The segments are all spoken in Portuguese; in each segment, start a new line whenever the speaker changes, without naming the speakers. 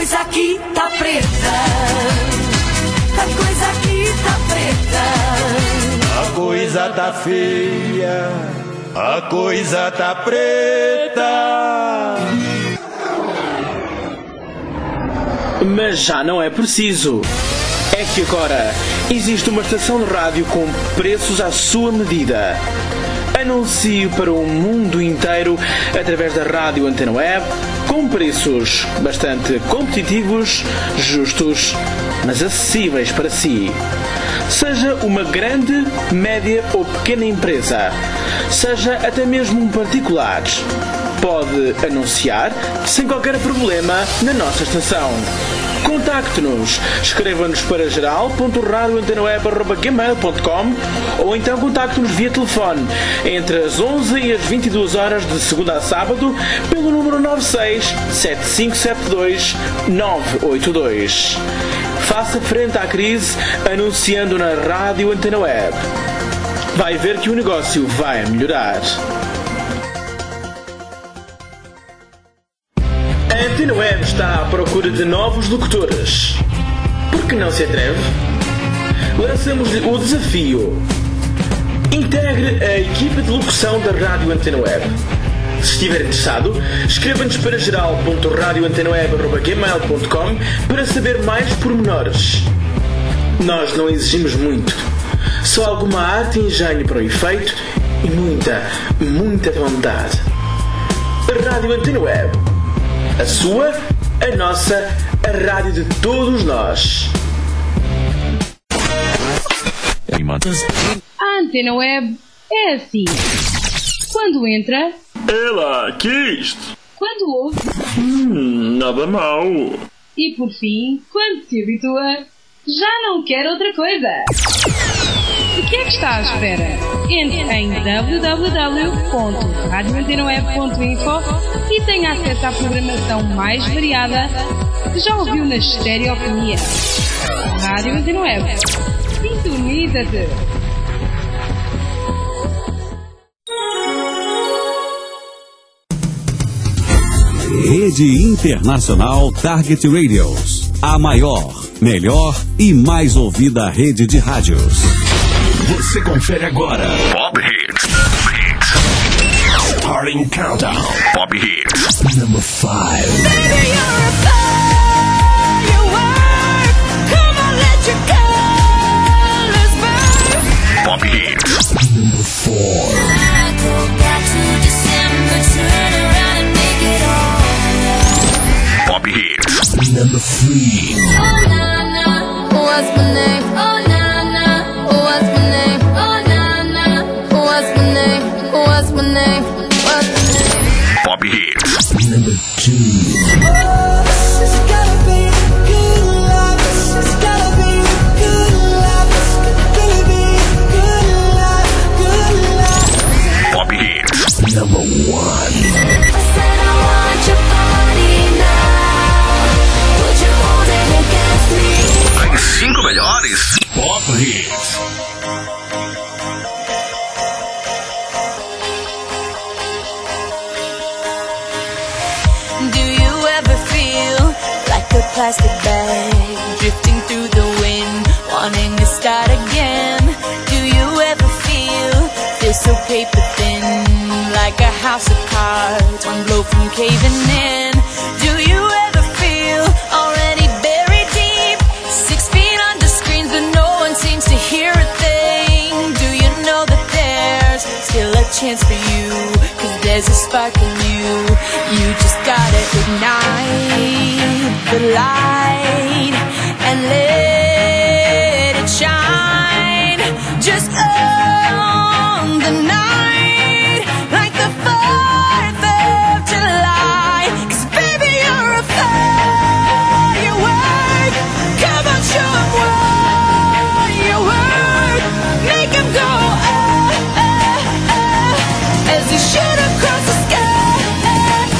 coisa aqui tá preta. A coisa aqui tá preta.
A coisa tá feia. A coisa tá preta.
Mas já não é preciso. É que agora existe uma estação de rádio com preços à sua medida. Anuncie para o mundo inteiro através da Rádio Antena Web com preços bastante competitivos, justos, mas acessíveis para si. Seja uma grande, média ou pequena empresa, seja até mesmo um particular, pode anunciar sem qualquer problema na nossa estação. Contacte-nos, escreva-nos para geral.radioantenaweb@gmail.com ou então contacte-nos via telefone entre as 11 e as 22 horas de segunda a sábado pelo número 96 7572 982. Faça frente à crise anunciando na Rádio Antena Web. Vai ver que o negócio vai melhorar. A Antena Web está à procura de novos locutores. Por que não se atreve? Lançamos-lhe o desafio. Integre a equipa de locução da Rádio Antena Web. Se estiver interessado, escreva-nos para geral.radioantenaweb@gmail.com para saber mais pormenores. Nós não exigimos muito. Só alguma arte e engenho para o efeito e muita vontade. A Rádio Antena Web. A sua, a nossa, a rádio de todos nós.
A Antena Web é assim. Quando entra...
Ela, que é isto?
Quando ouve...
Nada mal.
E por fim, quando se habitua, já não quer outra coisa. O que é que está à espera? Entre em www.radioantenaweb.info e tenha acesso à programação mais variada que já ouviu na Estereofonia. Rádio Antena Web. Sintoniza-te!
Rede Internacional Target Radios. A maior, melhor e mais ouvida rede de rádios.
Você confere agora. Pop Hits. Starting Countdown. Pop Hits. Number 5.
Baby, you're a firework. Come on, let your colors burn.
Pop Hits. Number 4.
I go back to December, turn around and make it all.
Pop Hits. Number 3.
Oh, na, na, what's my name? Oh, na, na, what's my name? Oh, na, na, what's my name? What's my name? What's my name?
Pop Hits. Number 2.
Oh, it's gotta be good love. It's gotta be good love. It's gotta be good love, good love.
Pop Hits. Number 1.
I said I want your body now. Would you hold it against me?
As 5 melhores. Pop Hits.
Do you ever feel like a plastic bag drifting through the wind, wanting to start again? Do you ever feel so paper thin, like a house of cards, one blow from caving in? Do you ever feel already buried deep, 6 feet under screens but no one seems to hear a thing? Do you know that there's still a chance for you, 'cause there's a spark in you? You just gotta ignite the light and let it shine. Just own the night like the 4th of July. 'Cause baby, you're a firework. Come on, show 'em what you work. Make 'em go oh, oh, oh, as you shoot across the sky.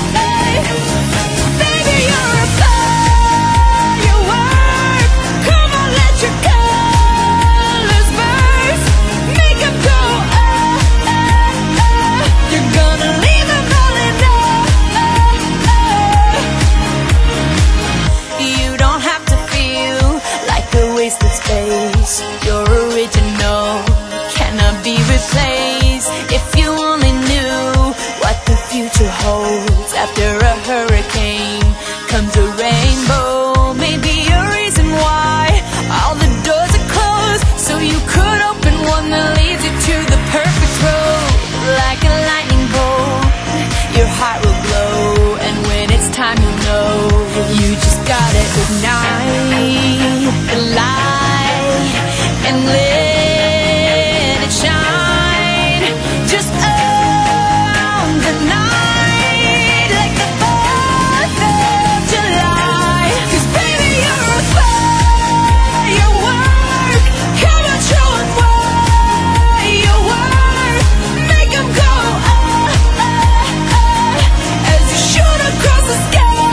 Baby, you're a firework. Come clouds. After a hurricane comes a rainbow. Maybe a reason why all the doors are closed, so you could open one that leads you to the perfect road. Like a lightning bolt, your heart will glow, and when it's time you'll know. You just gotta ignite the light and let it shine. Just own the night like the 4th of July. 'Cause baby, you're a firework. Come on, show 'em what you're worth. Make 'em go as you shoot across the sky.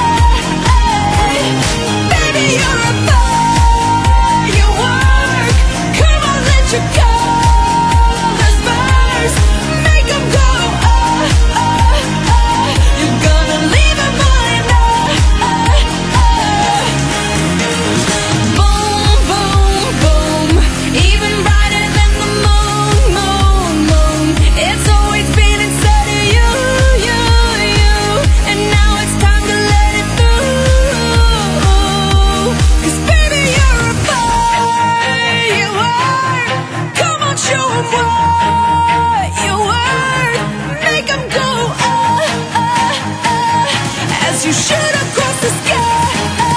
Baby, you're a firework. Come on, let your colors burst. Make 'em go you're gonna leave 'em all in boom, boom, boom. Even brighter than the moon, moon, moon. It's always been inside of you, you, you. And now it's time to let it through. 'Cause baby, you're a firework. Come on, show 'em what you're worth. Make 'em go as you shoot across the sky.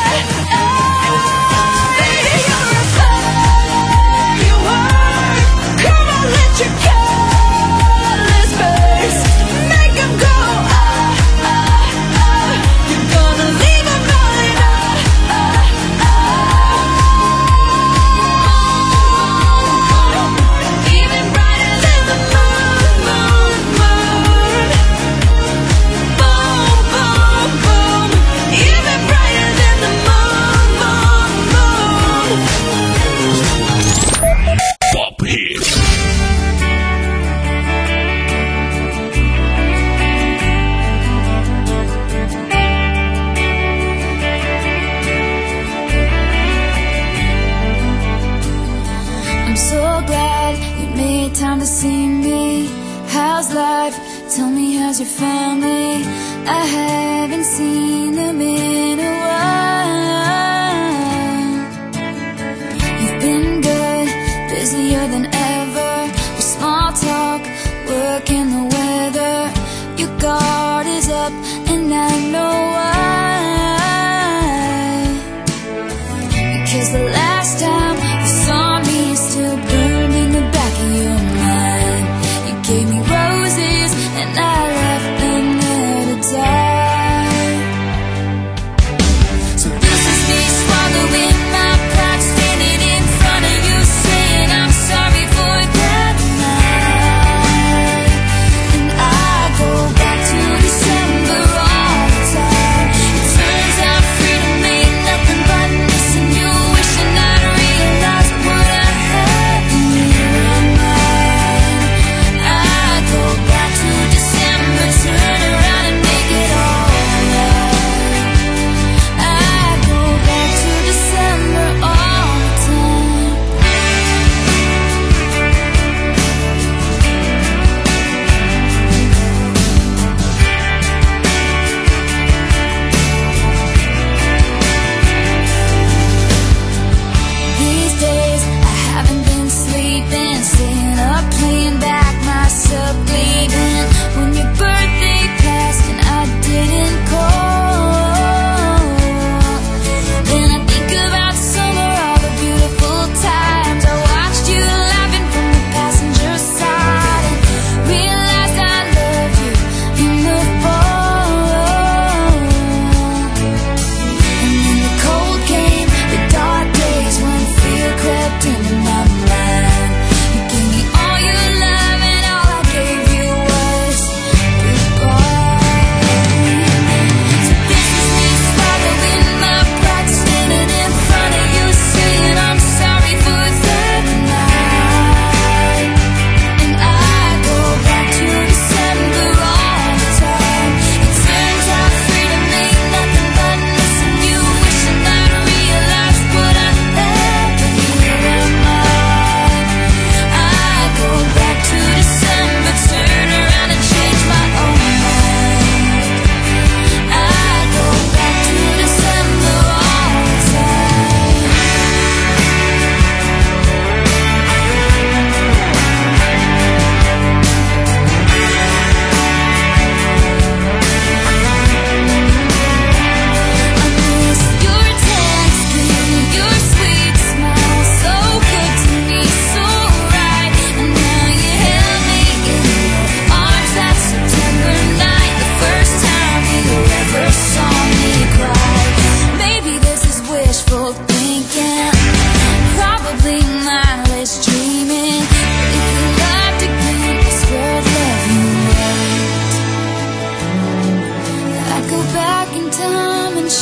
Baby, you're a firework. Come on, let your colors burst. Make 'em go you're gonna leave 'em all in even brighter than the moon, moon, moon. Boom, boom, boom. Even brighter than the moon, moon, moon.
Pop Hits.
I'm so glad you made time to see me. How's life? Tell me, how's your family? I haven't seen them in a while. You've been good, busier than ever. With small talk, work and the weather. Your guard is up, and I know why. Because the last time you saw me, it's still burned in the back of your mind. You gave me roses, and I left them there to die. So this is me swallowing my pride, standing in front of you, saying I'm sorry for that night. And I go back to December all the time.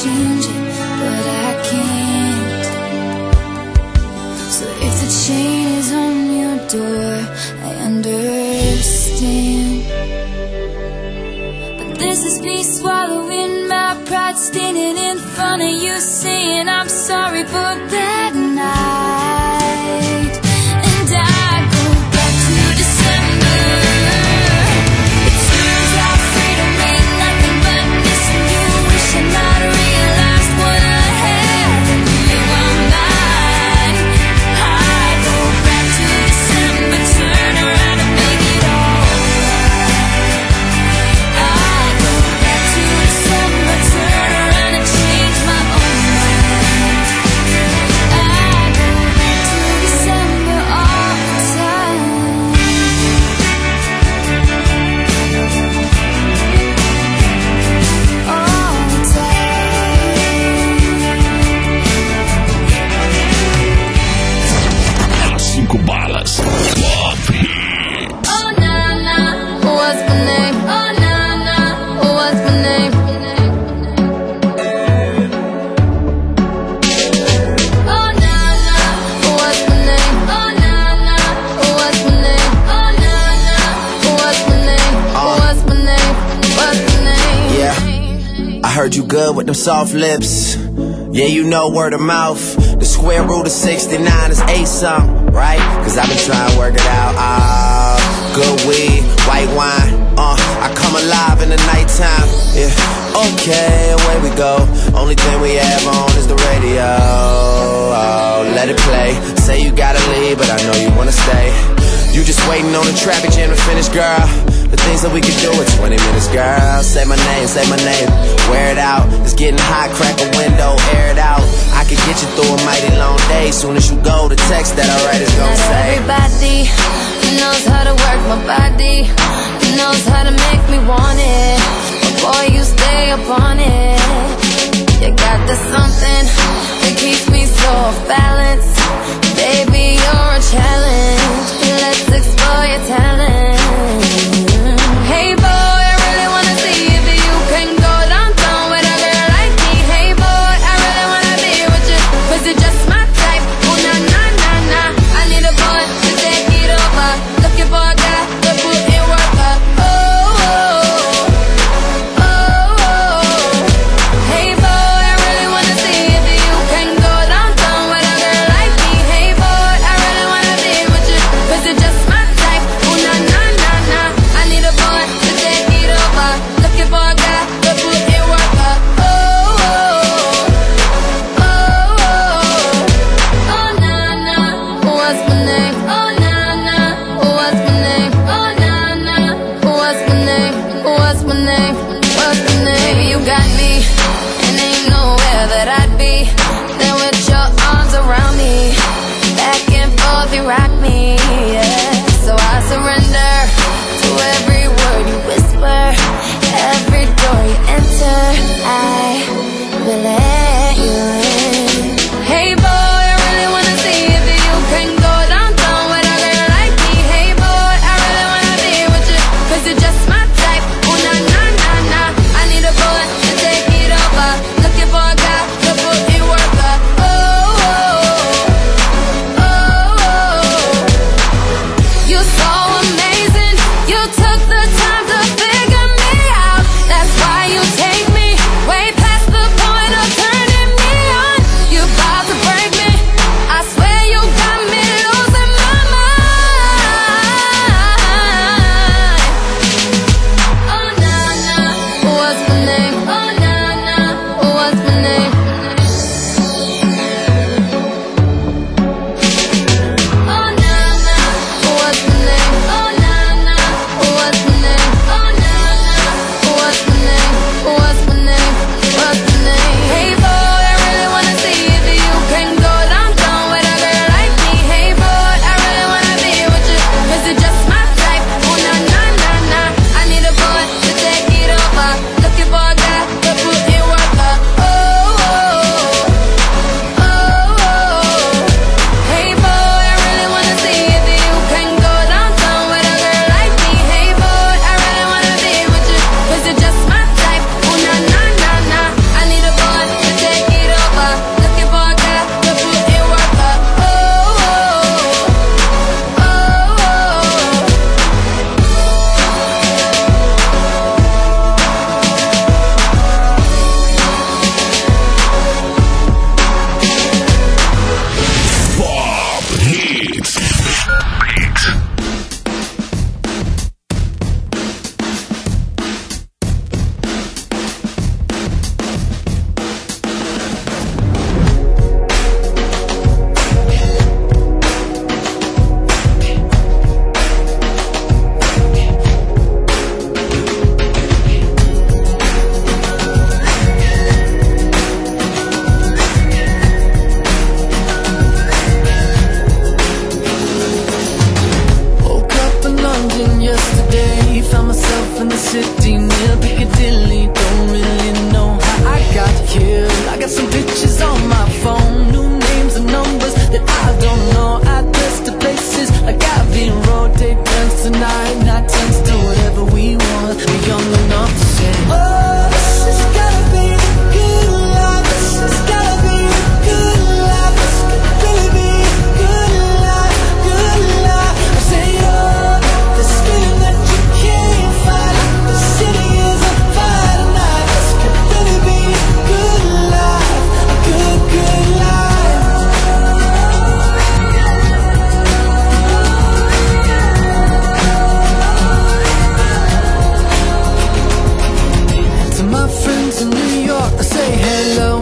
change it, but I can't. So if the chain is on your door, I understand. But this is me swallowing my pride, standing in front of you saying I'm sorry for that night. And I go back to December. It turns out freedom ain't nothing but missing you, wishing I'd realized what I had when you were mine. I go back to December, turn around and make it alright. I go back to December, turn around and change my own mind. I go back to December all the time. All the time.
As 5 balas. Pop Hits.
Oh na na, what's my name? Oh na na, what's my name? Oh na na, what's my name? Oh na na, what's my name? Oh na na, what's my name? What's my name? What's my name?
Yeah. I heard you good with them soft lips. Yeah, you know word of mouth. The square root of 69 is 8 something, right? Cause I've been trying to work it out. Good weed, white wine. I come alive in the nighttime. Yeah, okay, away we go. Only thing we have on is the radio. Oh, let it play. Say you gotta leave, but I know you wanna stay. You just waiting on the traffic jam to finish, girl. The things that we could do in 20 minutes, girl. Say my name, wear it out. It's getting hot, crack a window, air it out. I could get you through a mighty long day. Soon as you go, the text that I write is gonna
Not
say
everybody knows how to work my body, knows how to make me want it. But boy, you stay upon it. You got the something that keeps me so off balance. Baby, you're a challenge. Let's explore your talent. Hey boy, I really wanna see if you can go downtown with a girl like me. Hey boy, I really wanna be with you, 'cause you're just my type. Oh na na na na, I need a boy to take it over. Looking for a guy to put in work. Oh, oh, oh, oh. Hey boy, I really wanna see if you can go downtown with a girl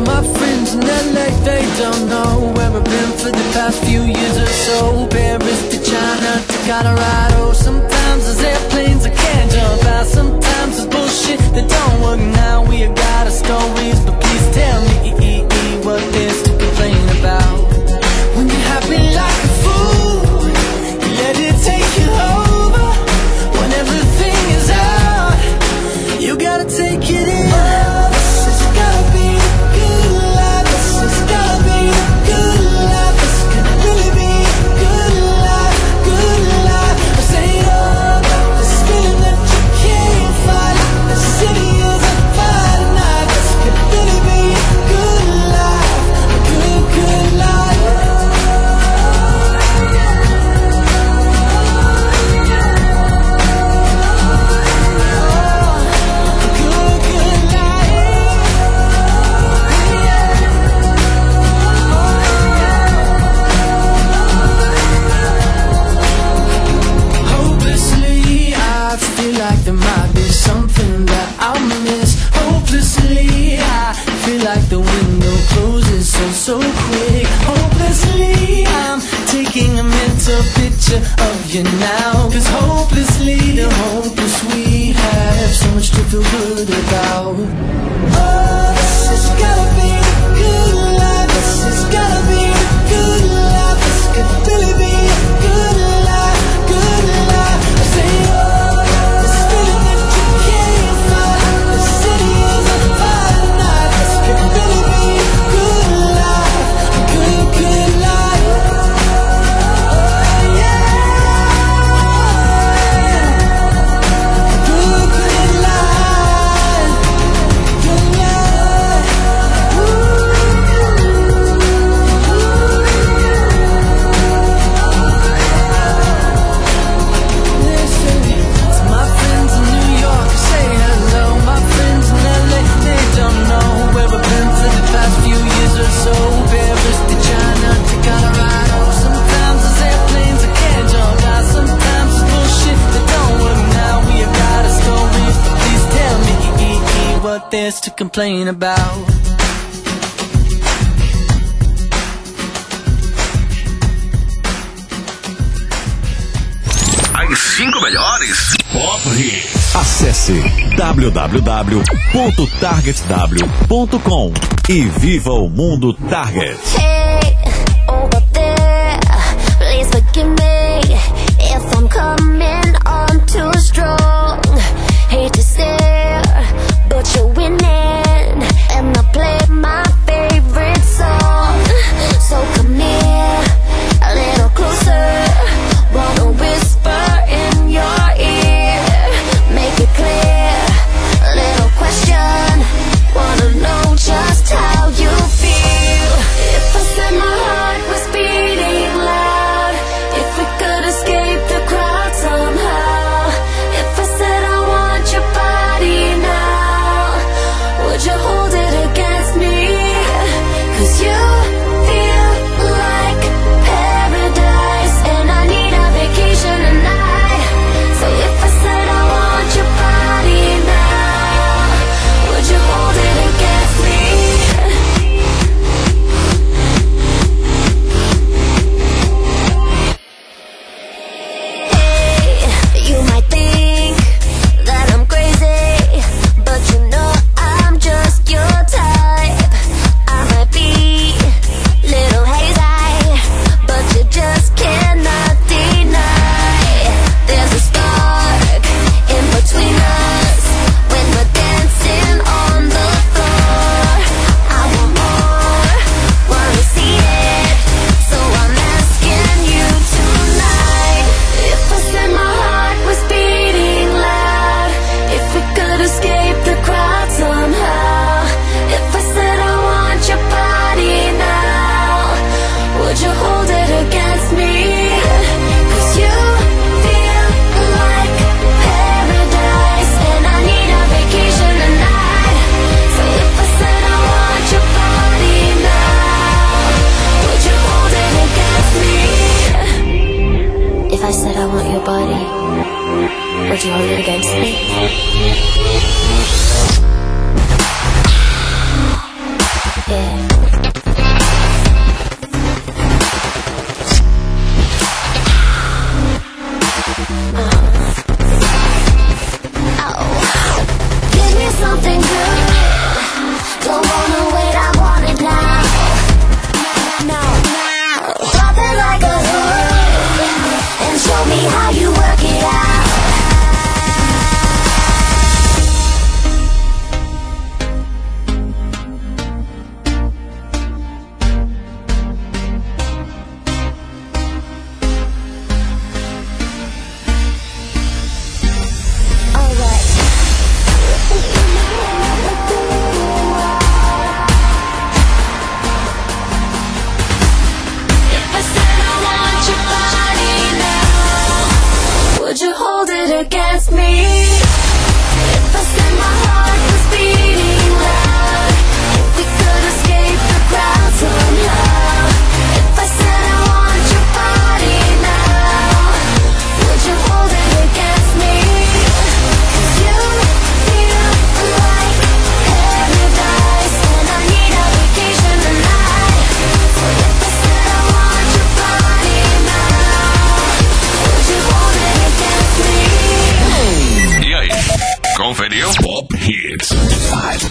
my friends in LA, they don't know where I've been for the past few years or so. Paris to China to Colorado. Sometimes there's airplanes I can't jump out. Sometimes there's bullshit that don't work now. We have got our stories, but please tell me what there's to complain about. When you're happy like a fool, you let it take you over. When everything is out, you gotta take it in. This has gotta be a good life. This has gotta be a good life. This could really be a good life, good life. I say, oh, this feeling that you can't fight. The city is on fire tonight. This could really be a good life, a good, good life. There might be something that I'll miss. Hopelessly, I feel like the window closes so quick. Hopelessly, I'm taking a mental picture of you now. Cause hopelessly, the hopeless we have so much to feel good about. Oh, this has gotta be a good life. This has gotta be a good life. This could really be a good life, good life. I say, oh, there's to complain about.
As 5 melhores Pop Hits.
Acesse www.targetw.com e viva o mundo Target.
Hey, over there, please forgive me if I'm coming on too strong. Hate to stare, but you're winning, and I play my favorite song. So come here, a little closer. Wanna whisper in your ear, make it clear. A little question, wanna know just how you feel. If I said my heart was beating loud, if we could escape the crowd somehow, if I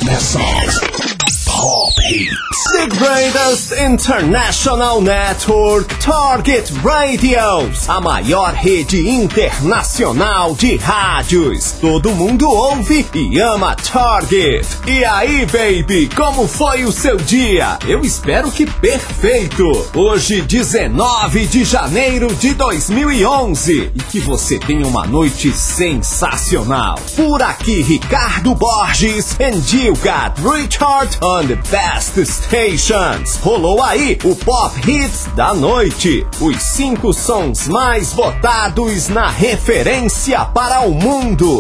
Pop Hits.
The greatest international network, Target Radios, a maior rede internacional de rádios. Todo mundo ouve e ama Target. E aí, baby, como foi o seu dia? Eu espero que perfeito. Hoje, 19 de janeiro de 2011, e que você tenha uma noite sensacional. Por aqui, Ricardo Borges, and you got Richard on the best stations. Rolou aí o Pop Hits da noite. Os 5 sons mais votados na referência para o mundo.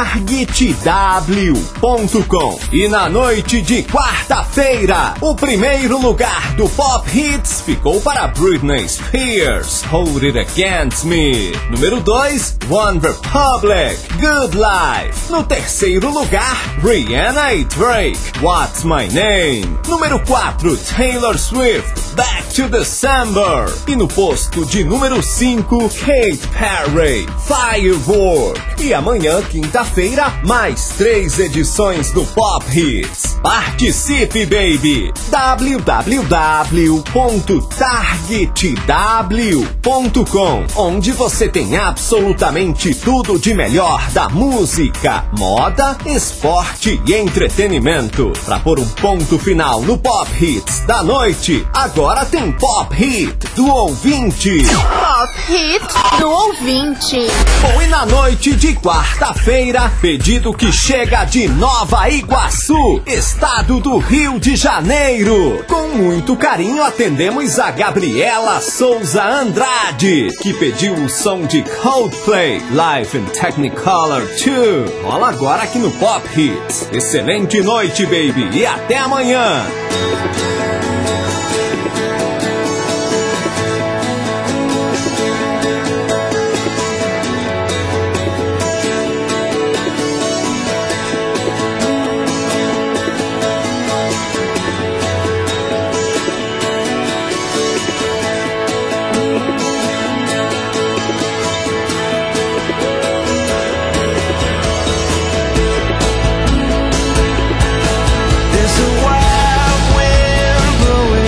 TargetW.com. E na noite de quarta-feira, o primeiro lugar do Pop Hits ficou para Britney Spears, Hold It Against Me. Número 2, One Republic, Good Life. No terceiro lugar, Rihanna e Drake, What's My Name. Número 4, Taylor Swift, Back to December. E no posto de número 5, Katy Perry, Firework. E amanhã, quinta-feira, mais 3 edições do Pop Hits. Participe, baby! www.targetw.com, onde você tem absolutamente tudo de melhor da música, moda, esporte e entretenimento. Para pôr um ponto final no Pop Hits da noite, agora tem Pop Hit do ouvinte.
Pop Hit do ouvinte.
Bom, e na noite de quarta-feira, pedido que chega de Nova Iguaçu, estado do Rio de Janeiro. Com muito carinho atendemos a Gabriela Souza Andrade, que pediu o som de Coldplay, Live in Technicolor 2. Rola agora aqui no Pop Hits. Excelente noite, baby, e até amanhã.
There's a wild wind blowing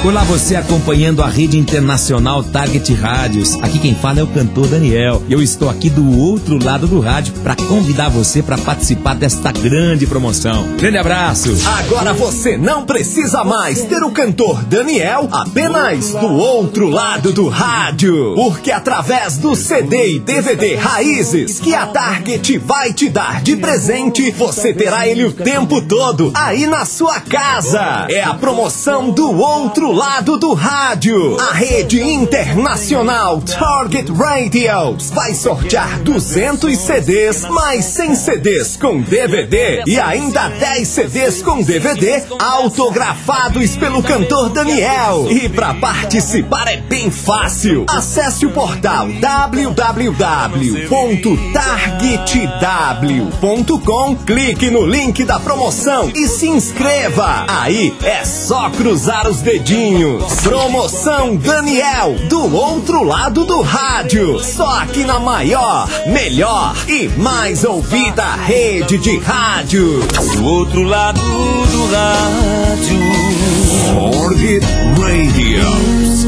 Olá, você acompanhando a rede internacional Target Rádios. Aqui quem fala é o cantor Daniel. Eu estou aqui do outro lado do rádio para convidar você para participar desta grande promoção. Grande abraço.
Agora você não precisa mais ter o cantor Daniel apenas do outro lado do rádio. Porque através do CD e DVD Raízes que a Target vai te dar de presente, você terá ele o tempo todo aí na sua casa. É a promoção do outro lado do rádio. A rede internacional Target Radios vai sortear 200 CDs mais 100 CDs com DVD e ainda 10 CDs com DVD autografados pelo cantor Daniel. E para participar é bem fácil. Acesse o portal www.targetw.com, clique no link da promoção e se inscreva. Aí é só cruzar os dedinhos. Promoção Daniel, do outro lado do rádio. Só aqui na maior, melhor e mais ouvida rede de rádio.
Do outro lado do rádio.
Target Radios.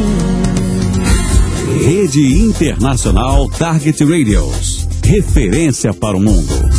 Rede Internacional Target Radios. Referência para o mundo.